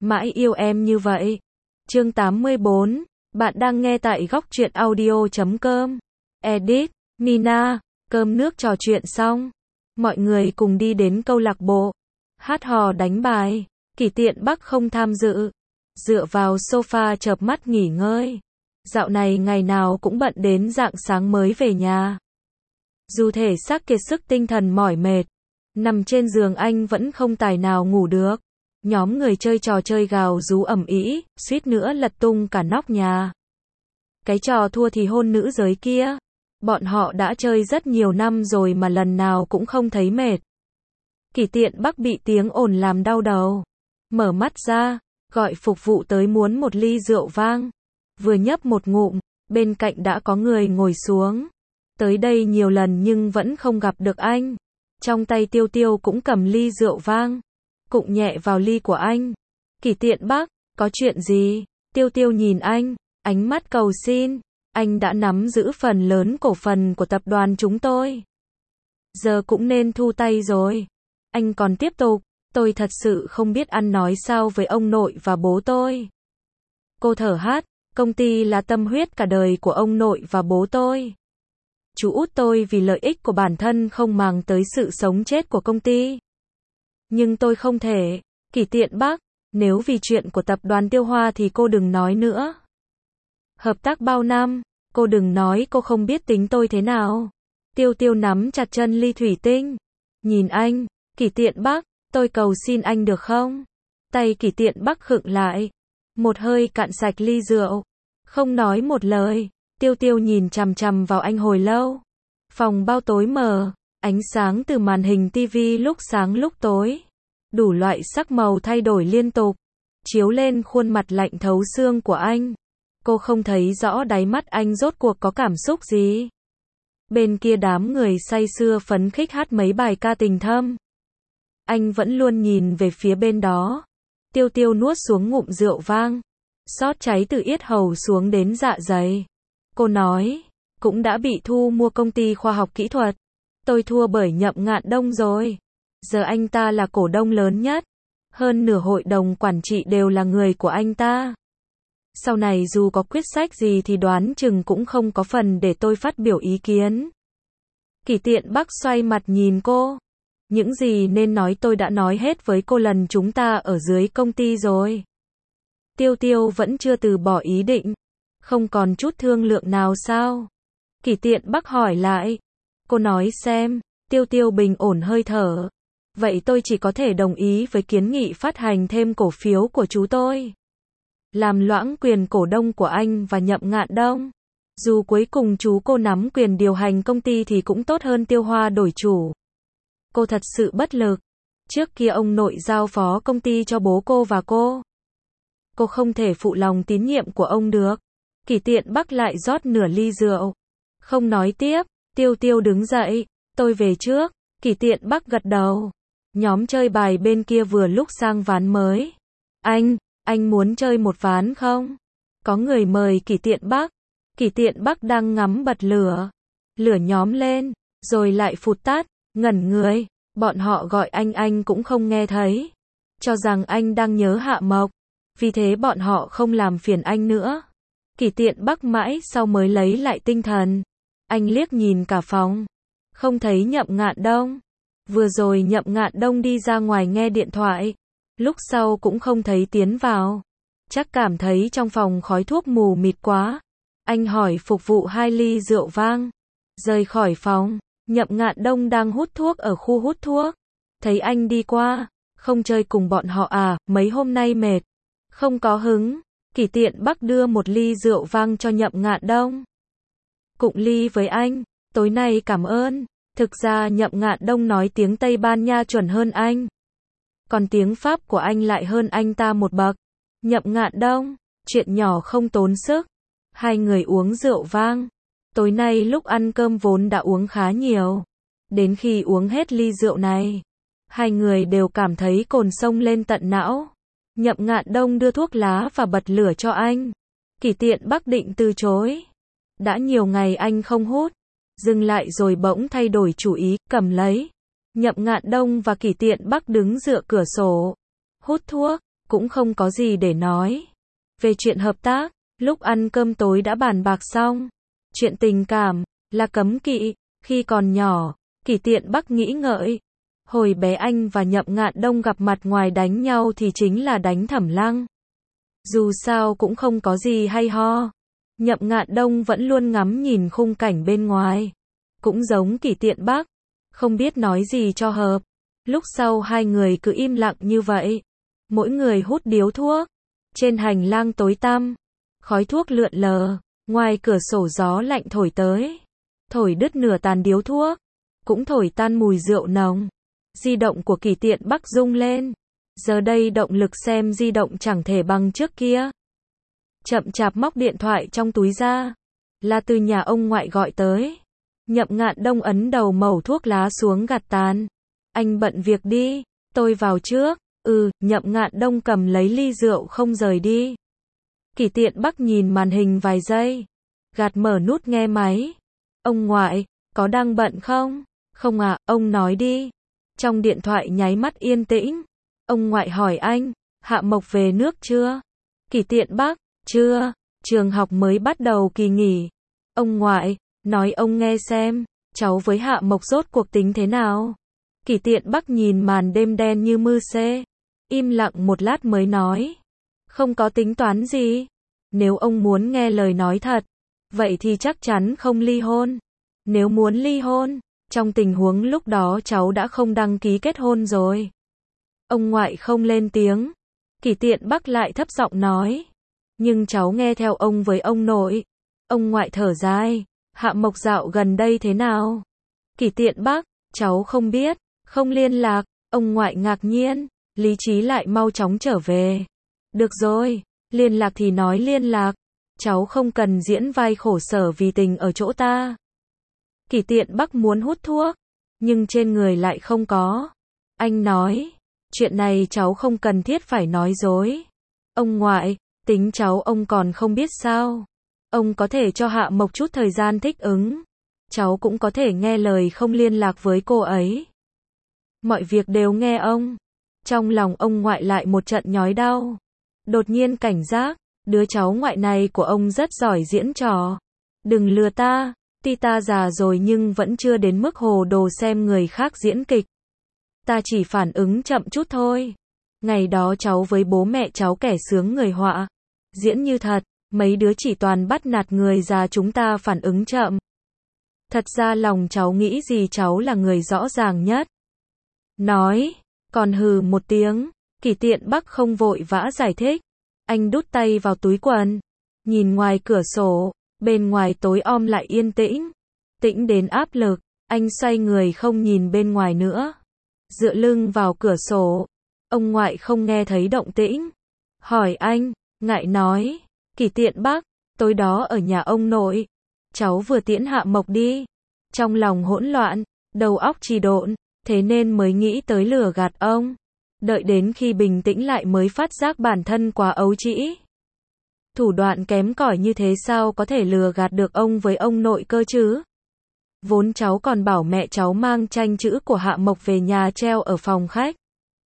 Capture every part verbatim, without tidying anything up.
mãi yêu em như vậy. Chương tám mươi bốn, bạn đang nghe tại góc truyện audio chấm com. Edit, Mina, cơm nước trò chuyện xong. Mọi người cùng đi đến câu lạc bộ. Hát hò đánh bài. Kỷ Tiện Bắc không tham dự. Dựa vào sofa chợp mắt nghỉ ngơi. Dạo này ngày nào cũng bận đến rạng sáng mới về nhà. Dù thể xác kiệt sức tinh thần mỏi mệt, nằm trên giường anh vẫn không tài nào ngủ được. Nhóm người chơi trò chơi gào rú ầm ĩ, suýt nữa lật tung cả nóc nhà. Cái trò thua thì hôn nữ giới kia, bọn họ đã chơi rất nhiều năm rồi mà lần nào cũng không thấy mệt. Kỷ Tiện Bắc bị tiếng ồn làm đau đầu. Mở mắt ra, gọi phục vụ tới muốn một ly rượu vang. Vừa nhấp một ngụm, bên cạnh đã có người ngồi xuống. Tới đây nhiều lần nhưng vẫn không gặp được anh. Trong tay Tiêu Tiêu cũng cầm ly rượu vang, cụng nhẹ vào ly của anh. Kỷ Tiện Bắc, có chuyện gì? Tiêu Tiêu nhìn anh, ánh mắt cầu xin. Anh đã nắm giữ phần lớn cổ phần của tập đoàn chúng tôi. Giờ cũng nên thu tay rồi. Anh còn tiếp tục, tôi thật sự không biết ăn nói sao với ông nội và bố tôi. Cô thở hát, công ty là tâm huyết cả đời của ông nội và bố tôi. Chú út tôi vì lợi ích của bản thân không màng tới sự sống chết của công ty. Nhưng tôi không thể. Kỷ Tiện Bắc, nếu vì chuyện của tập đoàn Tiêu Hoa thì cô đừng nói nữa. Hợp tác bao năm, cô đừng nói cô không biết tính tôi thế nào. Tiêu Tiêu nắm chặt chân ly thủy tinh. Nhìn anh, Kỷ Tiện Bắc, tôi cầu xin anh được không? Tay Kỷ Tiện Bắc khựng lại. Một hơi cạn sạch ly rượu. Không nói một lời. Tiêu Tiêu nhìn chằm chằm vào anh hồi lâu. Phòng bao tối mờ, ánh sáng từ màn hình tivi lúc sáng lúc tối. Đủ loại sắc màu thay đổi liên tục, chiếu lên khuôn mặt lạnh thấu xương của anh. Cô không thấy rõ đáy mắt anh rốt cuộc có cảm xúc gì. Bên kia đám người say sưa phấn khích hát mấy bài ca tình thâm. Anh vẫn luôn nhìn về phía bên đó. Tiêu Tiêu nuốt xuống ngụm rượu vang, xót cháy từ yết hầu xuống đến dạ dày. Cô nói, cũng đã bị thu mua công ty khoa học kỹ thuật. Tôi thua bởi Nhậm Ngạn Đông rồi. Giờ anh ta là cổ đông lớn nhất. Hơn nửa hội đồng quản trị đều là người của anh ta. Sau này dù có quyết sách gì thì đoán chừng cũng không có phần để tôi phát biểu ý kiến. Kỷ Tiện Bắc xoay mặt nhìn cô. Những gì nên nói tôi đã nói hết với cô lần chúng ta ở dưới công ty rồi. Tiêu Tiêu vẫn chưa từ bỏ ý định. Không còn chút thương lượng nào sao? Kỷ Tiện Bắc hỏi lại. Cô nói xem. Tiêu Tiêu bình ổn hơi thở. Vậy tôi chỉ có thể đồng ý với kiến nghị phát hành thêm cổ phiếu của chú tôi. Làm loãng quyền cổ đông của anh và Nhậm Ngạn Đông. Dù cuối cùng chú cô nắm quyền điều hành công ty thì cũng tốt hơn Tiêu Hoa đổi chủ. Cô thật sự bất lực. Trước kia ông nội giao phó công ty cho bố cô và cô. Cô không thể phụ lòng tín nhiệm của ông được. Kỷ Tiện Bắc lại rót nửa ly rượu. Không nói tiếp. Tiêu Tiêu đứng dậy. Tôi về trước. Kỷ Tiện Bắc gật đầu. Nhóm chơi bài bên kia vừa lúc sang ván mới. Anh, anh muốn chơi một ván không? Có người mời Kỷ Tiện Bắc. Kỷ Tiện Bắc đang ngắm bật lửa. Lửa nhóm lên, rồi lại phụt tắt, ngẩn người. Bọn họ gọi anh anh cũng không nghe thấy. Cho rằng anh đang nhớ Hạ Mộc. Vì thế bọn họ không làm phiền anh nữa. Kỷ Tiện Bắc mãi sau mới lấy lại tinh thần. Anh liếc nhìn cả phòng. Không thấy Nhậm Ngạn Đông. Vừa rồi Nhậm Ngạn Đông đi ra ngoài nghe điện thoại. Lúc sau cũng không thấy tiến vào. Chắc cảm thấy trong phòng khói thuốc mù mịt quá. Anh hỏi phục vụ hai ly rượu vang. Rời khỏi phòng, Nhậm Ngạn Đông đang hút thuốc ở khu hút thuốc. Thấy anh đi qua. Không chơi cùng bọn họ à, mấy hôm nay mệt. Không có hứng. Kỷ Tiện Bắc đưa một ly rượu vang cho Nhậm Ngạn Đông. Cụng ly với anh. Tối nay cảm ơn. Thực ra Nhậm Ngạn Đông nói tiếng Tây Ban Nha chuẩn hơn anh. Còn tiếng Pháp của anh lại hơn anh ta một bậc. Nhậm Ngạn Đông, chuyện nhỏ không tốn sức. Hai người uống rượu vang. Tối nay lúc ăn cơm vốn đã uống khá nhiều. Đến khi uống hết ly rượu này, hai người đều cảm thấy cồn sông lên tận não. Nhậm Ngạn Đông đưa thuốc lá và bật lửa cho anh. Kỷ Tiện Bắc định từ chối. Đã nhiều ngày anh không hút. Dừng lại rồi bỗng thay đổi chủ ý, cầm lấy. Nhậm Ngạn Đông và Kỷ Tiện Bắc đứng dựa cửa sổ. Hút thuốc. cũng không có gì để nói. Về chuyện hợp tác, lúc ăn cơm tối đã bàn bạc xong. Chuyện tình cảm, là cấm kỵ, khi còn nhỏ, Kỷ Tiện Bắc nghĩ ngợi. Hồi bé anh và Nhậm Ngạn Đông gặp mặt ngoài đánh nhau thì chính là đánh Thẩm Lăng. Dù sao cũng không có gì hay ho. Nhậm Ngạn Đông vẫn luôn ngắm nhìn khung cảnh bên ngoài. Cũng giống Kỷ Tiện Bắc, không biết nói gì cho hợp. Lúc sau hai người cứ im lặng như vậy. Mỗi người hút điếu thuốc. Trên hành lang tối tăm, khói thuốc lượn lờ, ngoài cửa sổ gió lạnh thổi tới. Thổi đứt nửa tàn điếu thuốc, cũng thổi tan mùi rượu nồng. Di động của Kỷ Tiện Bắc rung lên. Giờ đây động lực xem di động chẳng thể bằng trước kia. Chậm chạp móc điện thoại trong túi ra. Là từ nhà ông ngoại gọi tới. Nhậm Ngạn Đông ấn đầu mẩu thuốc lá xuống gạt tàn. Anh bận việc đi, tôi vào trước. Ừ, Nhậm Ngạn Đông cầm lấy ly rượu không rời đi. Kỷ Tiện Bắc nhìn màn hình vài giây. Gạt mở nút nghe máy. Ông ngoại, có đang bận không? Không à, ông nói đi. Trong điện thoại nháy mắt yên tĩnh. Ông ngoại hỏi anh, Hạ Mộc về nước chưa? Kỷ Tiện Bắc, chưa, trường học mới bắt đầu kỳ nghỉ. Ông ngoại, nói ông nghe xem, cháu với Hạ Mộc rốt cuộc tính thế nào? Kỷ Tiện Bắc nhìn màn đêm đen như mưa xê. Im lặng một lát mới nói. Không có tính toán gì. Nếu ông muốn nghe lời nói thật, vậy thì chắc chắn không ly hôn. Nếu muốn ly hôn, trong tình huống lúc đó cháu đã không đăng ký kết hôn rồi. Ông ngoại không lên tiếng. Kỷ Tiện Bắc lại thấp giọng nói. Nhưng cháu nghe theo ông với ông nội. Ông ngoại thở dài. Hạ Mộc dạo gần đây thế nào? Kỷ Tiện Bắc, cháu không biết, không liên lạc. Ông ngoại ngạc nhiên. Lý trí lại mau chóng trở về. Được rồi, liên lạc thì nói liên lạc. Cháu không cần diễn vai khổ sở vì tình ở chỗ ta. Kỷ Tiện Bắc muốn hút thuốc, nhưng trên người lại không có. Anh nói, chuyện này cháu không cần thiết phải nói dối. Ông ngoại, tính cháu ông còn không biết sao. Ông có thể cho Hạ Mộc chút thời gian thích ứng. Cháu cũng có thể nghe lời không liên lạc với cô ấy. Mọi việc đều nghe ông. Trong lòng ông ngoại lại một trận nhói đau. Đột nhiên cảnh giác, đứa cháu ngoại này của ông rất giỏi diễn trò. Đừng lừa ta, tuy ta già rồi nhưng vẫn chưa đến mức hồ đồ xem người khác diễn kịch. Ta chỉ phản ứng chậm chút thôi. Ngày đó cháu với bố mẹ cháu kẻ sướng người họa. Diễn như thật, mấy đứa chỉ toàn bắt nạt người già chúng ta phản ứng chậm. Thật ra lòng cháu nghĩ gì cháu là người rõ ràng nhất. Nói, còn hừ một tiếng, Kỷ Tiện Bắc không vội vã giải thích. Anh đút tay vào túi quần, nhìn ngoài cửa sổ, bên ngoài tối om lại yên tĩnh. Tĩnh đến áp lực, anh xoay người không nhìn bên ngoài nữa. Dựa lưng vào cửa sổ, ông ngoại không nghe thấy động tĩnh. Hỏi anh, ngại nói, Kỷ Tiện Bắc, tối đó ở nhà ông nội, cháu vừa tiễn Hạ Mộc đi. Trong lòng hỗn loạn, đầu óc trì độn, thế nên mới nghĩ tới lừa gạt ông. Đợi đến khi bình tĩnh lại mới phát giác bản thân quá ấu trĩ. Thủ đoạn kém cỏi như thế sao có thể lừa gạt được ông với ông nội cơ chứ? Vốn cháu còn bảo mẹ cháu mang tranh chữ của Hạ Mộc về nhà treo ở phòng khách.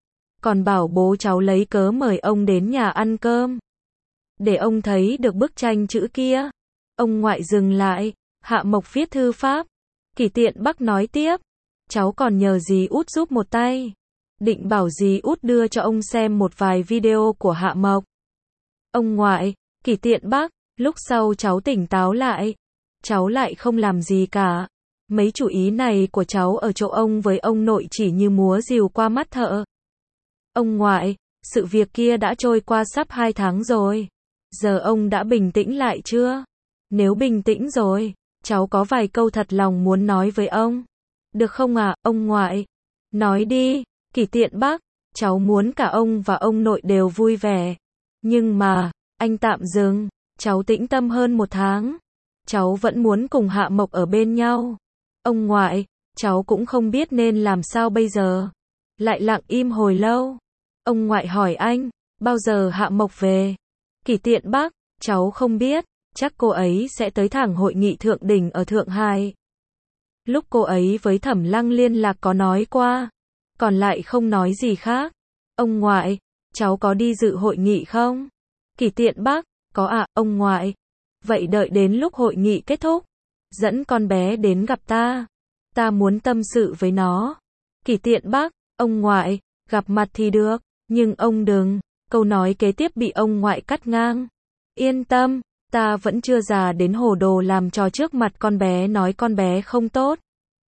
Còn bảo bố cháu lấy cớ mời ông đến nhà ăn cơm. Để ông thấy được bức tranh chữ kia. Ông ngoại dừng lại, Hạ Mộc viết thư pháp. Kỷ Tiện Bắc nói tiếp. Cháu còn nhờ dì Út giúp một tay. Định bảo dì Út đưa cho ông xem một vài video của Hạ Mộc. Ông ngoại, Kỷ Tiện Bắc, lúc sau cháu tỉnh táo lại. Cháu lại không làm gì cả. Mấy chủ ý này của cháu ở chỗ ông với ông nội chỉ như múa rìu qua mắt thợ. Ông ngoại, sự việc kia đã trôi qua sắp hai tháng rồi. Giờ ông đã bình tĩnh lại chưa? Nếu bình tĩnh rồi, cháu có vài câu thật lòng muốn nói với ông. Được không ạ, à, ông ngoại? Nói đi, Kỷ Tiện Bắc, cháu muốn cả ông và ông nội đều vui vẻ. Nhưng mà, anh tạm dừng, cháu tĩnh tâm hơn một tháng. Cháu vẫn muốn cùng Hạ Mộc ở bên nhau. Ông ngoại, cháu cũng không biết nên làm sao bây giờ. Lại lặng im hồi lâu. Ông ngoại hỏi anh, bao giờ Hạ Mộc về? Kỷ Tiện Bắc, cháu không biết, chắc cô ấy sẽ tới thẳng hội nghị thượng đỉnh ở Thượng Hải. Lúc cô ấy với Thẩm Lăng liên lạc có nói qua, còn lại không nói gì khác. Ông ngoại, cháu có đi dự hội nghị không? Kỷ Tiện Bắc, có ạ, ông ngoại. Vậy đợi đến lúc hội nghị kết thúc, dẫn con bé đến gặp ta. Ta muốn tâm sự với nó. Kỷ Tiện Bắc, ông ngoại, gặp mặt thì được, nhưng ông đừng. Câu nói kế tiếp bị ông ngoại cắt ngang. Yên tâm, ta vẫn chưa già đến hồ đồ làm trò trước mặt con bé nói con bé không tốt.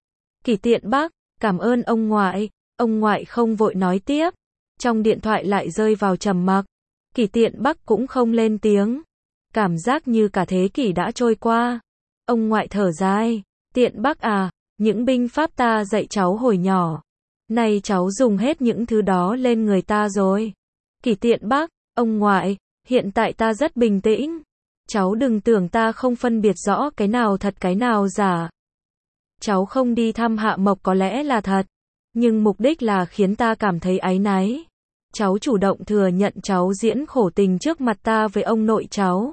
Kỷ Tiện Bắc, cảm ơn ông ngoại. Ông ngoại không vội nói tiếp. Trong điện thoại lại rơi vào trầm mặc. Kỷ Tiện Bắc cũng không lên tiếng. Cảm giác như cả thế kỷ đã trôi qua. Ông ngoại thở dài. Tiện Bắc à, những binh pháp ta dạy cháu hồi nhỏ. Nay cháu dùng hết những thứ đó lên người ta rồi. Kỷ Tiện Bắc, ông ngoại, hiện tại ta rất bình tĩnh. Cháu đừng tưởng ta không phân biệt rõ cái nào thật cái nào giả. Cháu không đi thăm Hạ Mộc có lẽ là thật. Nhưng mục đích là khiến ta cảm thấy áy náy. Cháu chủ động thừa nhận cháu diễn khổ tình trước mặt ta với ông nội cháu.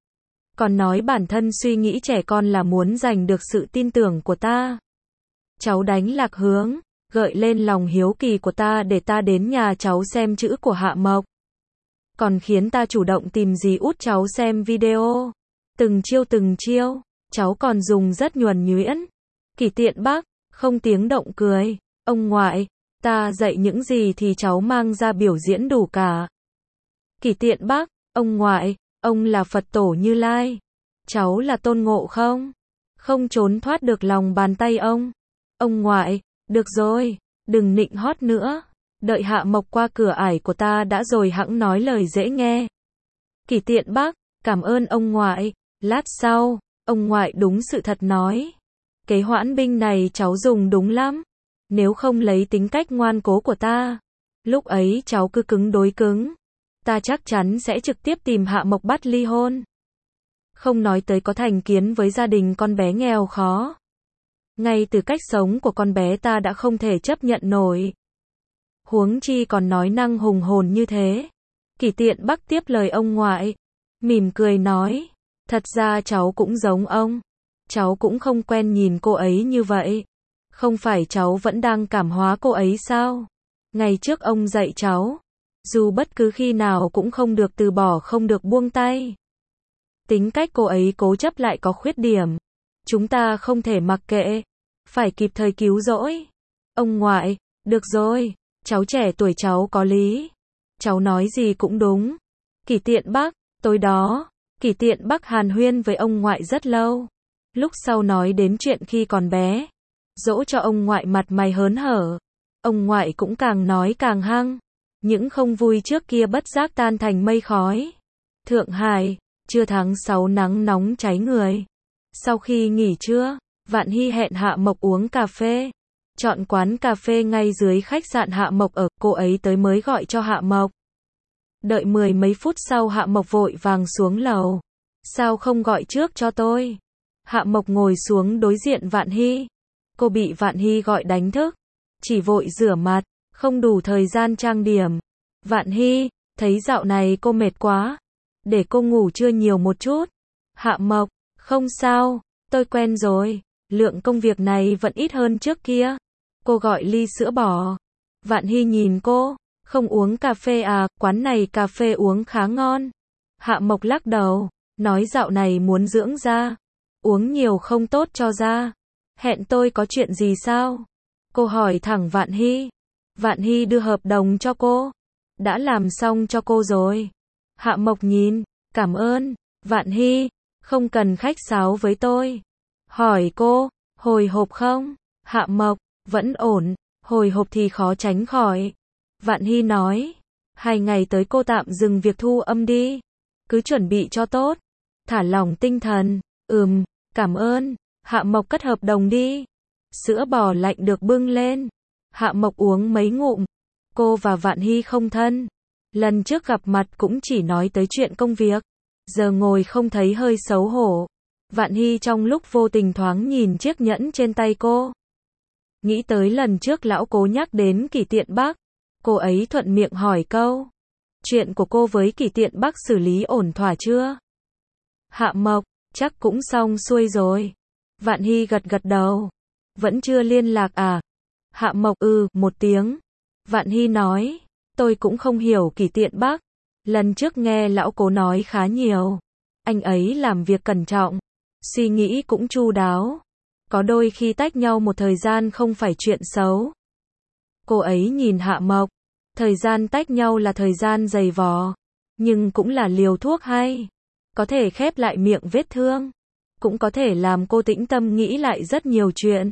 Còn nói bản thân suy nghĩ trẻ con là muốn giành được sự tin tưởng của ta. Cháu đánh lạc hướng, gợi lên lòng hiếu kỳ của ta để ta đến nhà cháu xem chữ của Hạ Mộc. Còn khiến ta chủ động tìm dì út cháu xem video. Từng chiêu từng chiêu, cháu còn dùng rất nhuần nhuyễn. Kỷ Tiện Bắc, không tiếng động cười. Ông ngoại, ta dạy những gì thì cháu mang ra biểu diễn đủ cả. Kỷ Tiện Bắc, ông ngoại, ông là Phật tổ Như Lai. Cháu là Tôn Ngộ Không. Không trốn thoát được lòng bàn tay ông. Ông ngoại, được rồi, đừng nịnh hót nữa. Đợi Hạ Mộc qua cửa ải của ta đã rồi hẵng nói lời dễ nghe. Kỷ Tiện Bắc, cảm ơn ông ngoại. Lát sau, ông ngoại đúng sự thật nói. Kế hoãn binh này cháu dùng đúng lắm. Nếu không lấy tính cách ngoan cố của ta, lúc ấy cháu cứ cứng đối cứng. Ta chắc chắn sẽ trực tiếp tìm Hạ Mộc bắt ly hôn. Không nói tới có thành kiến với gia đình con bé nghèo khó. Ngay từ cách sống của con bé ta đã không thể chấp nhận nổi. Huống chi còn nói năng hùng hồn như thế. Kỷ Tiện Bắc tiếp lời ông ngoại. Mỉm cười nói. Thật ra cháu cũng giống ông. Cháu cũng không quen nhìn cô ấy như vậy. Không phải cháu vẫn đang cảm hóa cô ấy sao? Ngày trước ông dạy cháu. Dù bất cứ khi nào cũng không được từ bỏ không được buông tay. Tính cách cô ấy cố chấp lại có khuyết điểm. Chúng ta không thể mặc kệ. Phải kịp thời cứu rỗi. Ông ngoại, được rồi. Cháu trẻ tuổi cháu có lý. Cháu nói gì cũng đúng. Kỷ Tiện Bắc, tối đó, Kỷ Tiện Bắc hàn huyên với ông ngoại rất lâu. Lúc sau nói đến chuyện khi còn bé. Dỗ cho ông ngoại mặt mày hớn hở. Ông ngoại cũng càng nói càng hăng. Những không vui trước kia bất giác tan thành mây khói. Thượng Hải, trưa tháng sáu nắng nóng cháy người. Sau khi nghỉ trưa, Vạn Hy hẹn Hạ Mộc uống cà phê. Chọn quán cà phê ngay dưới khách sạn Hạ Mộc ở, cô ấy tới mới gọi cho Hạ Mộc. Đợi mười mấy phút sau Hạ Mộc vội vàng xuống lầu. Sao không gọi trước cho tôi? Hạ Mộc ngồi xuống đối diện Vạn Hy. Cô bị Vạn Hy gọi đánh thức. Chỉ vội rửa mặt, không đủ thời gian trang điểm. Vạn Hy, thấy dạo này cô mệt quá. Để cô ngủ trưa nhiều một chút. Hạ Mộc, không sao, tôi quen rồi. Lượng công việc này vẫn ít hơn trước kia. Cô gọi ly sữa bò. Vạn Hy nhìn cô, không uống cà phê à, quán này cà phê uống khá ngon. Hạ Mộc lắc đầu, nói dạo này muốn dưỡng da. Uống nhiều không tốt cho da. Hẹn tôi có chuyện gì sao? Cô hỏi thẳng Vạn Hy. Vạn Hy đưa hợp đồng cho cô. Đã làm xong cho cô rồi. Hạ Mộc nhìn, cảm ơn. Vạn Hy, không cần khách sáo với tôi. Hỏi cô, hồi hộp không? Hạ Mộc, vẫn ổn, hồi hộp thì khó tránh khỏi. Vạn Hy nói, hai ngày tới cô tạm dừng việc thu âm đi. Cứ chuẩn bị cho tốt. Thả lỏng tinh thần. Ừm, cảm ơn. Hạ Mộc cất hợp đồng đi. Sữa bò lạnh được bưng lên. Hạ Mộc uống mấy ngụm. Cô và Vạn Hy không thân. Lần trước gặp mặt cũng chỉ nói tới chuyện công việc. Giờ ngồi không thấy hơi xấu hổ. Vạn Hy trong lúc vô tình thoáng nhìn chiếc nhẫn trên tay cô. Nghĩ tới lần trước lão cố nhắc đến Kỷ Tiện Bắc. Cô ấy thuận miệng hỏi câu. Chuyện của cô với Kỷ Tiện Bắc xử lý ổn thỏa chưa? Hạ Mộc, chắc cũng xong xuôi rồi. Vạn Hy gật gật đầu. Vẫn chưa liên lạc à? Hạ Mộc ừ, một tiếng. Vạn Hy nói. Tôi cũng không hiểu Kỷ Tiện Bắc. Lần trước nghe lão cố nói khá nhiều. Anh ấy làm việc cẩn trọng, suy nghĩ cũng chu đáo. Có đôi khi tách nhau một thời gian không phải chuyện xấu. Cô ấy nhìn Hạ Mộc. Thời gian tách nhau là thời gian dày vò, nhưng cũng là liều thuốc hay. Có thể khép lại miệng vết thương, cũng có thể làm cô tĩnh tâm nghĩ lại rất nhiều chuyện.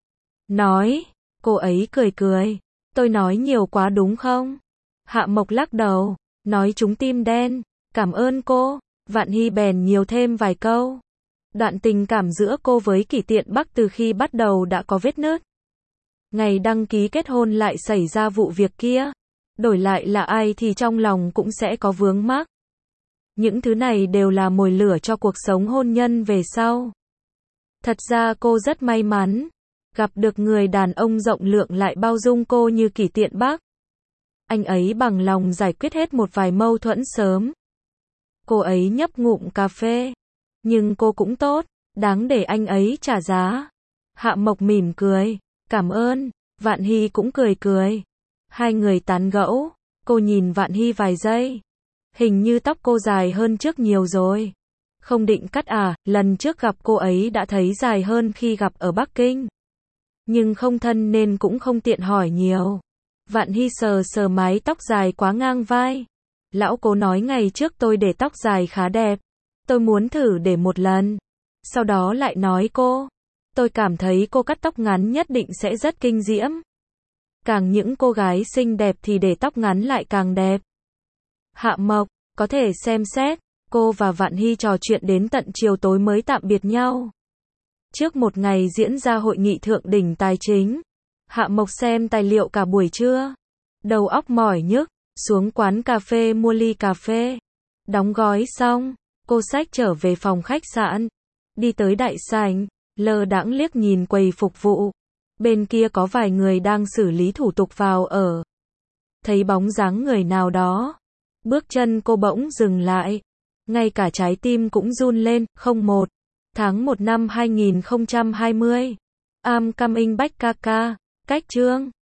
Nói, cô ấy cười cười. Tôi nói nhiều quá đúng không? Hạ Mộc lắc đầu, nói trúng tim đen. Cảm ơn cô. Vạn Hy bèn nhiều thêm vài câu. Đoạn tình cảm giữa cô với Kỷ Tiện Bắc từ khi bắt đầu đã có vết nứt. Ngày đăng ký kết hôn lại xảy ra vụ việc kia. Đổi lại là ai thì trong lòng cũng sẽ có vướng mắc. Những thứ này đều là mồi lửa cho cuộc sống hôn nhân về sau. Thật ra cô rất may mắn, gặp được người đàn ông rộng lượng lại bao dung cô như Kỷ Tiện Bắc. Anh ấy bằng lòng giải quyết hết một vài mâu thuẫn sớm. Cô ấy nhấp ngụm cà phê. Nhưng cô cũng tốt, đáng để anh ấy trả giá. Hạ Mộc mỉm cười, cảm ơn. Vạn Hy cũng cười cười. Hai người tán gẫu, cô nhìn Vạn Hy vài giây. Hình như tóc cô dài hơn trước nhiều rồi. Không định cắt à, lần trước gặp cô ấy đã thấy dài hơn khi gặp ở Bắc Kinh. Nhưng không thân nên cũng không tiện hỏi nhiều. Vạn Hy sờ sờ mái tóc dài quá ngang vai. Lão cố nói ngày trước tôi để tóc dài khá đẹp. Tôi muốn thử để một lần. Sau đó lại nói cô. Tôi cảm thấy cô cắt tóc ngắn nhất định sẽ rất kinh diễm. Càng những cô gái xinh đẹp thì để tóc ngắn lại càng đẹp. Hạ Mộc, có thể xem xét. Cô và Vạn Hy trò chuyện đến tận chiều tối mới tạm biệt nhau. Trước một ngày diễn ra hội nghị thượng đỉnh tài chính, Hạ Mộc xem tài liệu cả buổi trưa. Đầu óc mỏi nhức, xuống quán cà phê mua ly cà phê. Đóng gói xong, cô xách trở về phòng khách sạn. Đi tới đại sảnh, lơ đãng liếc nhìn quầy phục vụ. Bên kia có vài người đang xử lý thủ tục vào ở. Thấy bóng dáng người nào đó, bước chân cô bỗng dừng lại. Ngay cả trái tim cũng run lên. Không một tháng một năm hai nghìn không trăm hai mươi. I'm coming back kaka. Cách chương